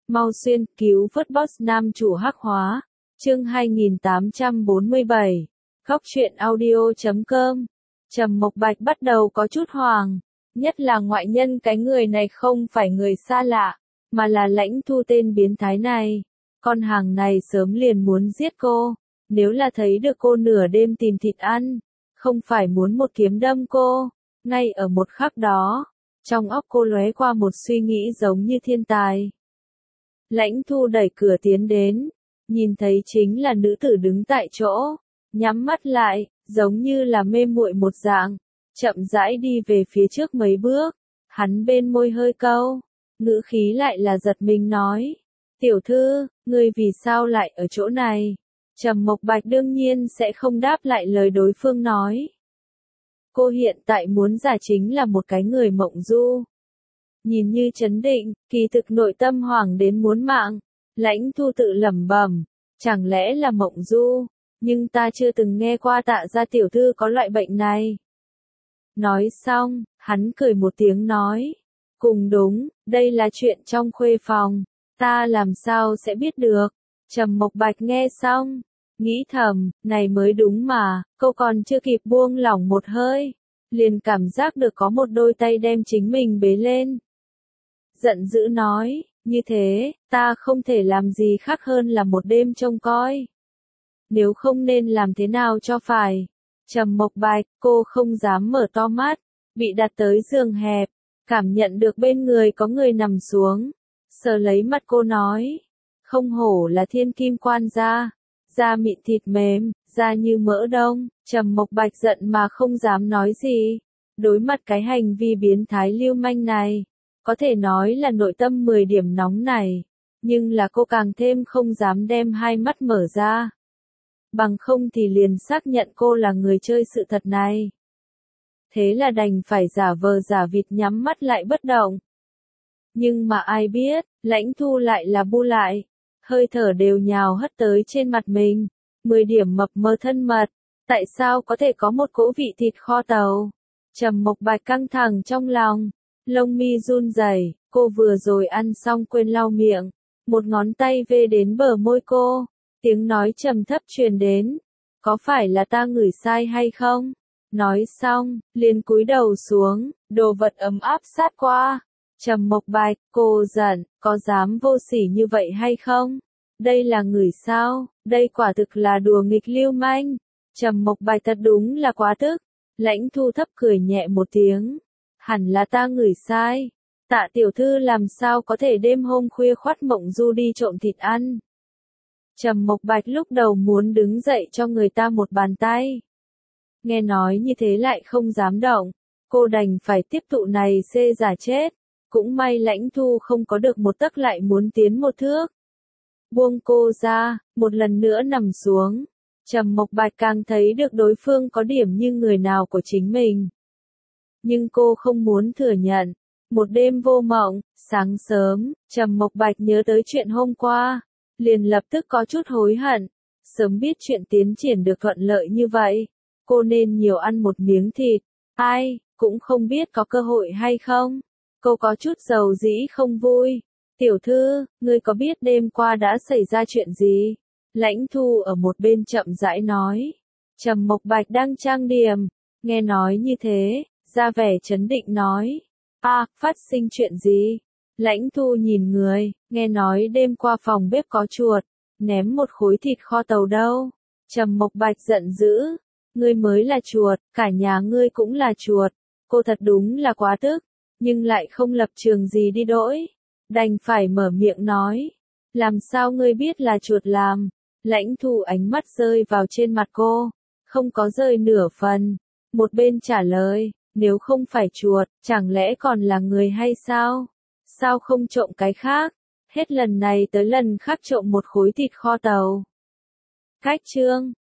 Mau xuyên, cứu vớt boss nam chủ hắc hóa. Chương 2847. Góc truyện audio.com. Trầm Mộc Bạch bắt đầu có chút hoảng, nhất là ngoại nhân cái người này không phải người xa lạ, mà là Lãnh Thu tên biến thái này. Con hàng này sớm liền muốn giết cô, nếu là thấy được cô nửa đêm tìm thịt ăn, không phải muốn một kiếm đâm cô. Ngay ở một khắc đó, trong óc cô lóe qua một suy nghĩ giống như thiên tài. Lãnh Thu đẩy cửa tiến đến, nhìn thấy chính là nữ tử đứng tại chỗ, nhắm mắt lại, giống như là mê muội một dạng, chậm rãi đi về phía trước mấy bước, hắn bên môi hơi cau, ngữ khí lại là giật mình nói: "Tiểu thư, ngươi vì sao lại ở chỗ này?" Trầm Mộc Bạch đương nhiên sẽ không đáp lại lời đối phương nói. Cô hiện tại muốn giả chính là một cái người mộng du. Nhìn như trấn định, kỳ thực nội tâm hoảng đến muốn mạng. Lãnh Thu tự lẩm bẩm, chẳng lẽ là mộng du, nhưng ta chưa từng nghe qua Tạ gia tiểu thư có loại bệnh này. Nói xong, hắn cười một tiếng nói, cùng đúng, đây là chuyện trong khuê phòng, ta làm sao sẽ biết được. Trầm Mộc Bạch nghe xong, nghĩ thầm, này mới đúng mà, cô còn chưa kịp buông lỏng một hơi, liền cảm giác được có một đôi tay đem chính mình bế lên. Giận dữ nói, như thế, ta không thể làm gì khác hơn là một đêm trông coi. Nếu không nên làm thế nào cho phải. Trầm Mộc Bạch, cô không dám mở to mắt, bị đặt tới giường hẹp, cảm nhận được bên người có người nằm xuống, sờ lấy mặt cô nói, không hổ là thiên kim quan gia, da mịn thịt mềm, da như mỡ đông. Trầm Mộc Bạch giận mà không dám nói gì, đối mặt cái hành vi biến thái lưu manh này, có thể nói là nội tâm 10 điểm nóng này, nhưng là cô càng thêm không dám đem hai mắt mở ra. Bằng không thì liền xác nhận cô là người chơi sự thật này. Thế là đành phải giả vờ giả vịt nhắm mắt lại bất động. Nhưng mà ai biết, Lãnh Thu lại là bu lại, hơi thở đều nhào hất tới trên mặt mình, 10 điểm mập mờ thân mật, tại sao có thể có một cỗ vị thịt kho tàu. Trầm Mộc Bạch căng thẳng trong lòng, lông mi run rẩy, cô vừa rồi ăn xong quên lau miệng, một ngón tay vê đến bờ môi cô, tiếng nói trầm thấp truyền đến, có phải là ta ngửi sai hay không? Nói xong, liền cúi đầu xuống, đồ vật ấm áp sát qua. Trầm Mộc Bạch, cô giận, có dám vô sỉ như vậy hay không? Đây là ngửi sao? Đây quả thực là đùa nghịch lưu manh. Trầm Mộc Bạch thật đúng là quá tức. Lãnh Thu thấp cười nhẹ một tiếng. Hẳn là ta ngửi sai. Tạ tiểu thư làm sao có thể đêm hôm khuya khoắt mộng du đi trộm thịt ăn. Trầm Mộc Bạch lúc đầu muốn đứng dậy cho người ta một bàn tay. Nghe nói như thế lại không dám động. Cô đành phải tiếp thụ này xê giả chết. Cũng may Lãnh Thu không có được một tấc lại muốn tiến một thước. Buông cô ra, một lần nữa nằm xuống. Trầm Mộc Bạch càng thấy được đối phương có điểm như người nào của chính mình. Nhưng cô không muốn thừa nhận. Một đêm vô mộng, sáng sớm, Trầm Mộc Bạch nhớ tới chuyện hôm qua, liền lập tức có chút hối hận. Sớm biết chuyện tiến triển được thuận lợi như vậy, cô nên nhiều ăn một miếng thịt. Ai, cũng không biết có cơ hội hay không. Cô có chút dầu dĩ không vui. Tiểu thư, ngươi có biết đêm qua đã xảy ra chuyện gì? Lãnh Thu ở một bên chậm rãi nói. Trầm Mộc Bạch đang trang điểm, nghe nói như thế, ra vẻ trấn định nói. Phát sinh chuyện gì? Lãnh Thu nhìn người, nghe nói đêm qua phòng bếp có chuột, ném một khối thịt kho tàu đâu. Trầm Mộc Bạch giận dữ, ngươi mới là chuột, cả nhà ngươi cũng là chuột. Cô thật đúng là quá tức, nhưng lại không lập trường gì đi đổi. Đành phải mở miệng nói, làm sao ngươi biết là chuột làm? Lãnh Thu ánh mắt rơi vào trên mặt cô, không có rơi nửa phần. Một bên trả lời, nếu không phải chuột, chẳng lẽ còn là người hay sao? Sao không trộm cái khác? Hết lần này tới lần khác trộm một khối thịt kho tàu. Cách chương